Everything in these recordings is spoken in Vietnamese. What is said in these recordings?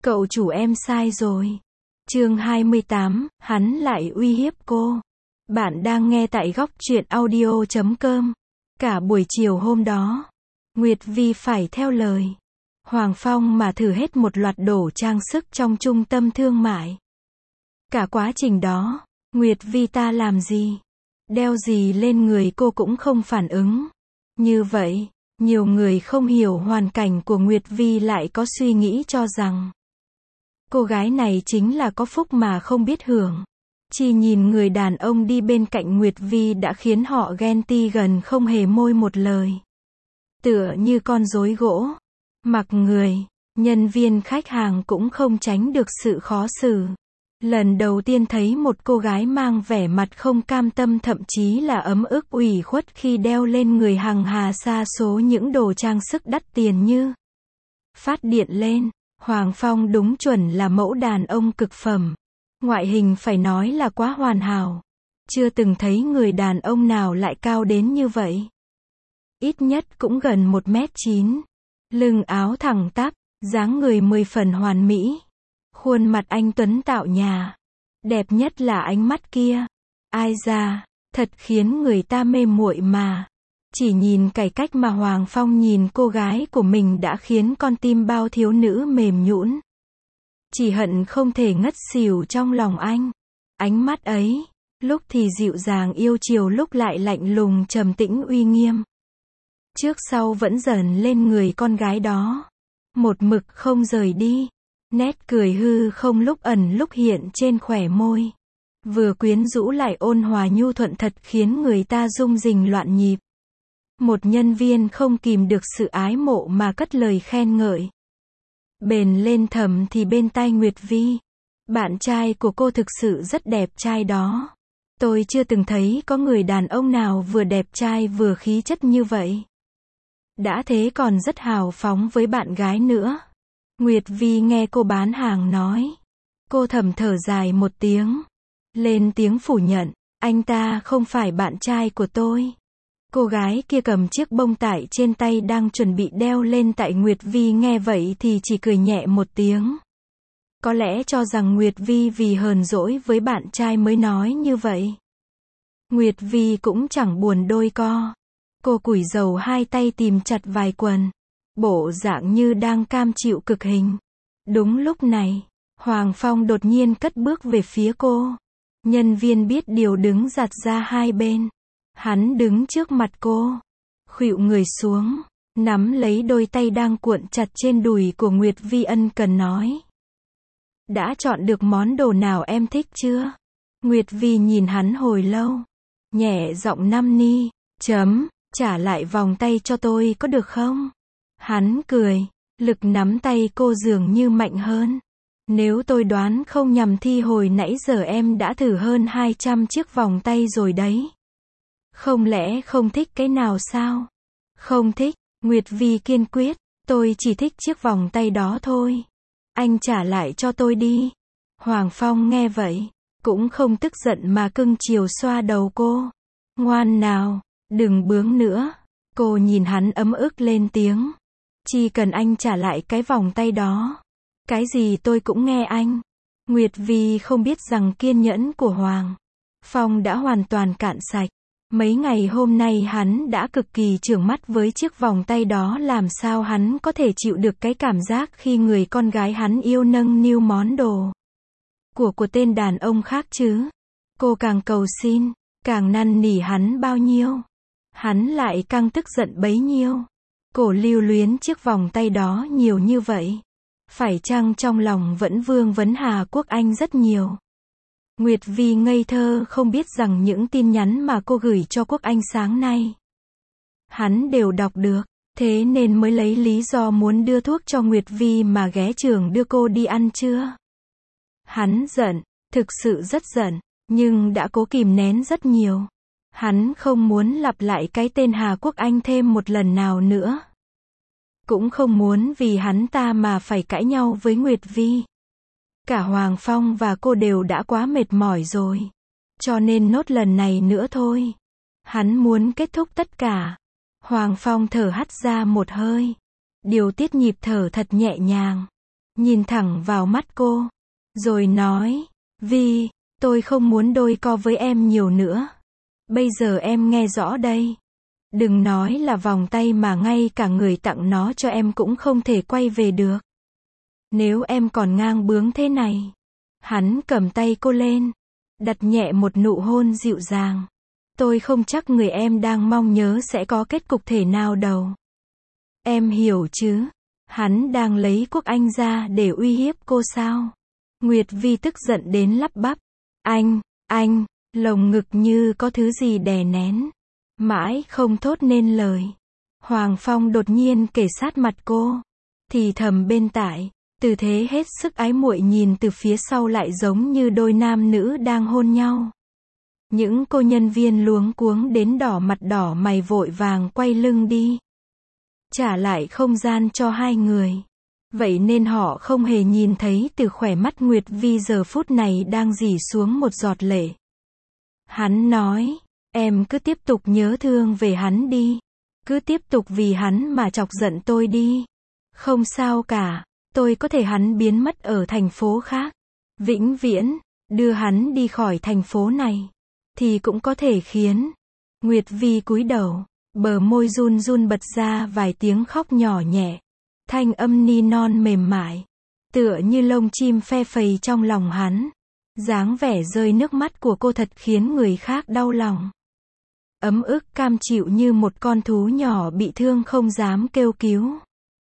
Cậu chủ em sai rồi. Chương 28, hắn lại uy hiếp cô. Bạn đang nghe tại góc truyện audio.com. Cả buổi chiều hôm đó, Nguyệt Vi phải theo lời Hoàng Phong mà thử hết một loạt đồ trang sức trong trung tâm thương mại. Cả quá trình đó, Nguyệt Vi ta làm gì, đeo gì lên người cô cũng không phản ứng. Như vậy, nhiều người không hiểu hoàn cảnh của Nguyệt Vi lại có suy nghĩ cho rằng cô gái này chính là có phúc mà không biết hưởng. Chỉ nhìn người đàn ông đi bên cạnh Nguyệt Vi đã khiến họ ghen ti gần không hề môi một lời. Tựa như con rối gỗ. Mặc người, nhân viên khách hàng cũng không tránh được sự khó xử. Lần đầu tiên thấy một cô gái mang vẻ mặt không cam tâm thậm chí là ấm ức ủy khuất khi đeo lên người hằng hà sa số những đồ trang sức đắt tiền như phát điện lên. Hoàng Phong đúng chuẩn là mẫu đàn ông cực phẩm. Ngoại hình phải nói là quá hoàn hảo. Chưa từng thấy người đàn ông nào lại cao đến như vậy. Ít nhất cũng gần 1m9. Lưng áo thẳng tắp, dáng người 10 phần hoàn mỹ. Khuôn mặt anh tuấn tạo nhà. Đẹp nhất là ánh mắt kia. Ai da, thật khiến người ta mê muội mà. Chỉ nhìn cái cách mà Hoàng Phong nhìn cô gái của mình đã khiến con tim bao thiếu nữ mềm nhũn. Chỉ hận không thể ngất xỉu trong lòng anh. Ánh mắt ấy, lúc thì dịu dàng yêu chiều lúc lại lạnh lùng trầm tĩnh uy nghiêm. Trước sau vẫn dần lên người con gái đó. Một mực không rời đi. Nét cười hư không lúc ẩn lúc hiện trên khóe môi. Vừa quyến rũ lại ôn hòa nhu thuận thật khiến người ta rung rinh loạn nhịp. Một nhân viên không kìm được sự ái mộ mà cất lời khen ngợi. Bền lên thầm thì bên tai Nguyệt Vi. Bạn trai của cô thực sự rất đẹp trai đó. Tôi chưa từng thấy có người đàn ông nào vừa đẹp trai vừa khí chất như vậy. Đã thế còn rất hào phóng với bạn gái nữa. Nguyệt Vi nghe cô bán hàng nói. Cô thầm thở dài một tiếng. Lên tiếng phủ nhận. Anh ta không phải bạn trai của tôi. Cô gái kia cầm chiếc bông tải trên tay đang chuẩn bị đeo lên tại Nguyệt Vi nghe vậy thì chỉ cười nhẹ một tiếng. Có lẽ cho rằng Nguyệt Vi vì hờn dỗi với bạn trai mới nói như vậy. Nguyệt Vi cũng chẳng buồn đôi co. Cô cùi dầu hai tay tìm chặt vài quần. Bộ dạng như đang cam chịu cực hình. Đúng lúc này, Hoàng Phong đột nhiên cất bước về phía cô. Nhân viên biết điều đứng giạt ra hai bên. Hắn đứng trước mặt cô, khuỵu người xuống, nắm lấy đôi tay đang cuộn chặt trên đùi của Nguyệt Vi ân cần nói. Đã chọn được món đồ nào em thích chưa? Nguyệt Vi nhìn hắn hồi lâu, nhẹ giọng năn ni, trả lại vòng tay cho tôi có được không? Hắn cười, lực nắm tay cô dường như mạnh hơn. Nếu tôi đoán không nhầm thì hồi nãy giờ em đã thử hơn 200 chiếc vòng tay rồi đấy. Không lẽ không thích cái nào sao? Không thích, Nguyệt Vi kiên quyết, tôi chỉ thích chiếc vòng tay đó thôi. Anh trả lại cho tôi đi. Hoàng Phong nghe vậy, cũng không tức giận mà cưng chiều xoa đầu cô. Ngoan nào, đừng bướng nữa. Cô nhìn hắn ấm ức lên tiếng. Chỉ cần anh trả lại cái vòng tay đó. Cái gì tôi cũng nghe anh. Nguyệt Vi không biết rằng kiên nhẫn của Hoàng Phong đã hoàn toàn cạn sạch. Mấy ngày hôm nay hắn đã cực kỳ chưởng mắt với chiếc vòng tay đó, làm sao hắn có thể chịu được cái cảm giác khi người con gái hắn yêu nâng niu món đồ của tên đàn ông khác chứ. Cô càng cầu xin, càng năn nỉ hắn bao nhiêu, hắn lại càng tức giận bấy nhiêu. Cô lưu luyến chiếc vòng tay đó nhiều như vậy. Phải chăng trong lòng vẫn vương vấn Hà Quốc Anh rất nhiều. Nguyệt Vi ngây thơ không biết rằng những tin nhắn mà cô gửi cho Quốc Anh sáng nay hắn đều đọc được, thế nên mới lấy lý do muốn đưa thuốc cho Nguyệt Vi mà ghé trường đưa cô đi ăn trưa. Hắn giận, thực sự rất giận, nhưng đã cố kìm nén rất nhiều. Hắn không muốn lặp lại cái tên Hà Quốc Anh thêm một lần nào nữa. Cũng không muốn vì hắn ta mà phải cãi nhau với Nguyệt Vi. Cả Hoàng Phong và cô đều đã quá mệt mỏi rồi. Cho nên nốt lần này nữa thôi. Hắn muốn kết thúc tất cả. Hoàng Phong thở hắt ra một hơi. Điều tiết nhịp thở thật nhẹ nhàng. nhìn thẳng vào mắt cô, rồi nói, Vi, tôi không muốn đôi co với em nhiều nữa. Bây giờ em nghe rõ đây. Đừng nói là vòng tay mà ngay cả người tặng nó cho em cũng không thể quay về được. Nếu em còn ngang bướng thế này. Hắn cầm tay cô lên, đặt nhẹ một nụ hôn dịu dàng. Tôi không chắc người em đang mong nhớ sẽ có kết cục thể nào đâu. Em hiểu chứ? Hắn đang lấy quốc anh ra để uy hiếp cô sao? Nguyệt Vi tức giận đến lắp bắp. Anh, lồng ngực như có thứ gì đè nén. Mãi không thốt nên lời. Hoàng Phong đột nhiên kề sát mặt cô. Thì thầm bên tai, tư thế hết sức ái muội nhìn từ phía sau lại giống như đôi nam nữ đang hôn nhau. Những cô nhân viên luống cuống đến đỏ mặt đỏ mày vội vàng quay lưng đi. Trả lại không gian cho hai người. Vậy nên họ không hề nhìn thấy từ khóe mắt Nguyệt Vi giờ phút này đang rỉ xuống một giọt lệ. Hắn nói, em cứ tiếp tục nhớ thương về hắn đi. Cứ tiếp tục vì hắn mà chọc giận tôi đi. Không sao cả, tôi có thể hắn biến mất ở thành phố khác. Vĩnh viễn, đưa hắn đi khỏi thành phố này. Thì cũng có thể khiến. Nguyệt Vi cúi đầu, bờ môi run run bật ra vài tiếng khóc nhỏ nhẹ. Thanh âm ni non mềm mại. Tựa như lông chim phe phẩy trong lòng hắn. Dáng vẻ rơi nước mắt của cô thật khiến người khác đau lòng. Ấm ức cam chịu như một con thú nhỏ bị thương không dám kêu cứu.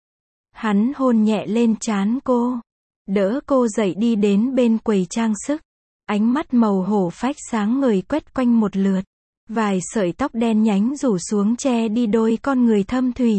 Hắn hôn nhẹ lên trán cô. Đỡ cô dậy đi đến bên quầy trang sức. Ánh mắt màu hổ phách sáng ngời quét quanh một lượt. Vài sợi tóc đen nhánh rủ xuống che đi đôi con người thâm thủy.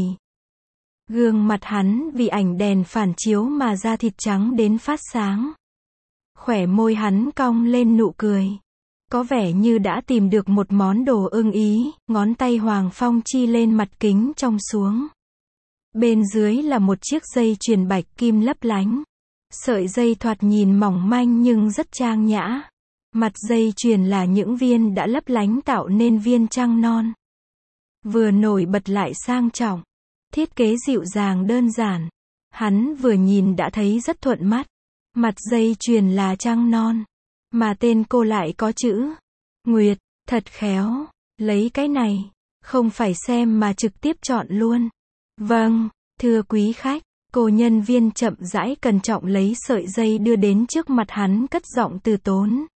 Gương mặt hắn vì ảnh đèn phản chiếu mà da thịt trắng đến phát sáng. Khóe môi hắn cong lên nụ cười. Có vẻ như đã tìm được một món đồ ưng ý, ngón tay Hoàng Phong chi lên mặt kính trong xuống. Bên dưới là một chiếc dây chuyền bạch kim lấp lánh. Sợi dây thoạt nhìn mỏng manh nhưng rất trang nhã. Mặt dây chuyền là những viên đã lấp lánh tạo nên viên trăng non. Vừa nổi bật lại sang trọng. Thiết kế dịu dàng đơn giản. Hắn vừa nhìn đã thấy rất thuận mắt. Mặt dây chuyền là trăng non. Mà tên cô lại có chữ Nguyệt, thật khéo. Lấy cái này. Không phải xem mà trực tiếp chọn luôn. Vâng, thưa quý khách. Cô nhân viên chậm rãi cẩn trọng lấy sợi dây đưa đến trước mặt hắn cất giọng từ tốn.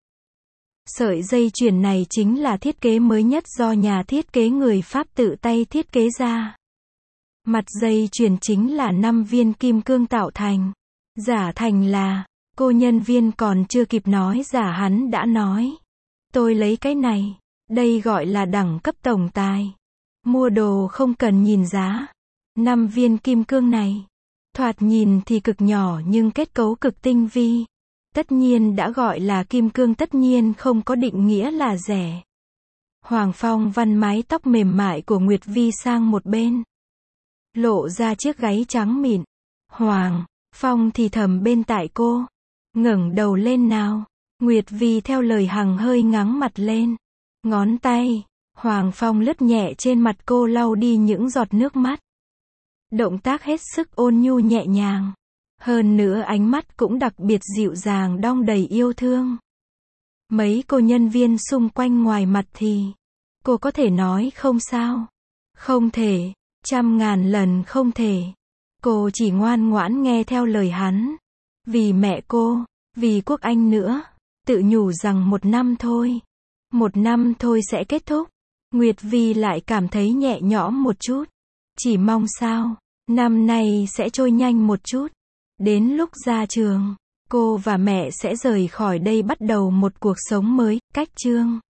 Sợi dây chuyền này chính là thiết kế mới nhất do nhà thiết kế người Pháp tự tay thiết kế ra. Mặt dây chuyền chính là 5 viên kim cương tạo thành. Giả thành là, cô nhân viên còn chưa kịp nói giả hắn đã nói. Tôi lấy cái này, đây gọi là đẳng cấp tổng tài. Mua đồ không cần nhìn giá. 5 viên kim cương này, thoạt nhìn thì cực nhỏ nhưng kết cấu cực tinh vi. Tất nhiên đã gọi là kim cương tất nhiên không có định nghĩa là rẻ. Hoàng Phong văn mái tóc mềm mại của Nguyệt Vi sang một bên. Lộ ra chiếc gáy trắng mịn. Hoàng Phong thì thầm bên tai cô. Ngẩng đầu lên nào. Nguyệt Vi theo lời hằng hơi ngáng mặt lên. Ngón tay Hoàng Phong lướt nhẹ trên mặt cô lau đi những giọt nước mắt. Động tác hết sức ôn nhu nhẹ nhàng. Hơn nữa ánh mắt cũng đặc biệt dịu dàng đong đầy yêu thương. Mấy cô nhân viên xung quanh ngoài mặt thì cô có thể nói không sao. Không thể. 100.000 lần không thể. Cô chỉ ngoan ngoãn nghe theo lời hắn. Vì mẹ cô, vì quốc anh nữa. Tự nhủ rằng 1 năm thôi. 1 năm thôi sẽ kết thúc. Nguyệt Vi lại cảm thấy nhẹ nhõm một chút. Chỉ mong sao, năm nay sẽ trôi nhanh một chút. Đến lúc ra trường, cô và mẹ sẽ rời khỏi đây bắt đầu một cuộc sống mới, cách chương.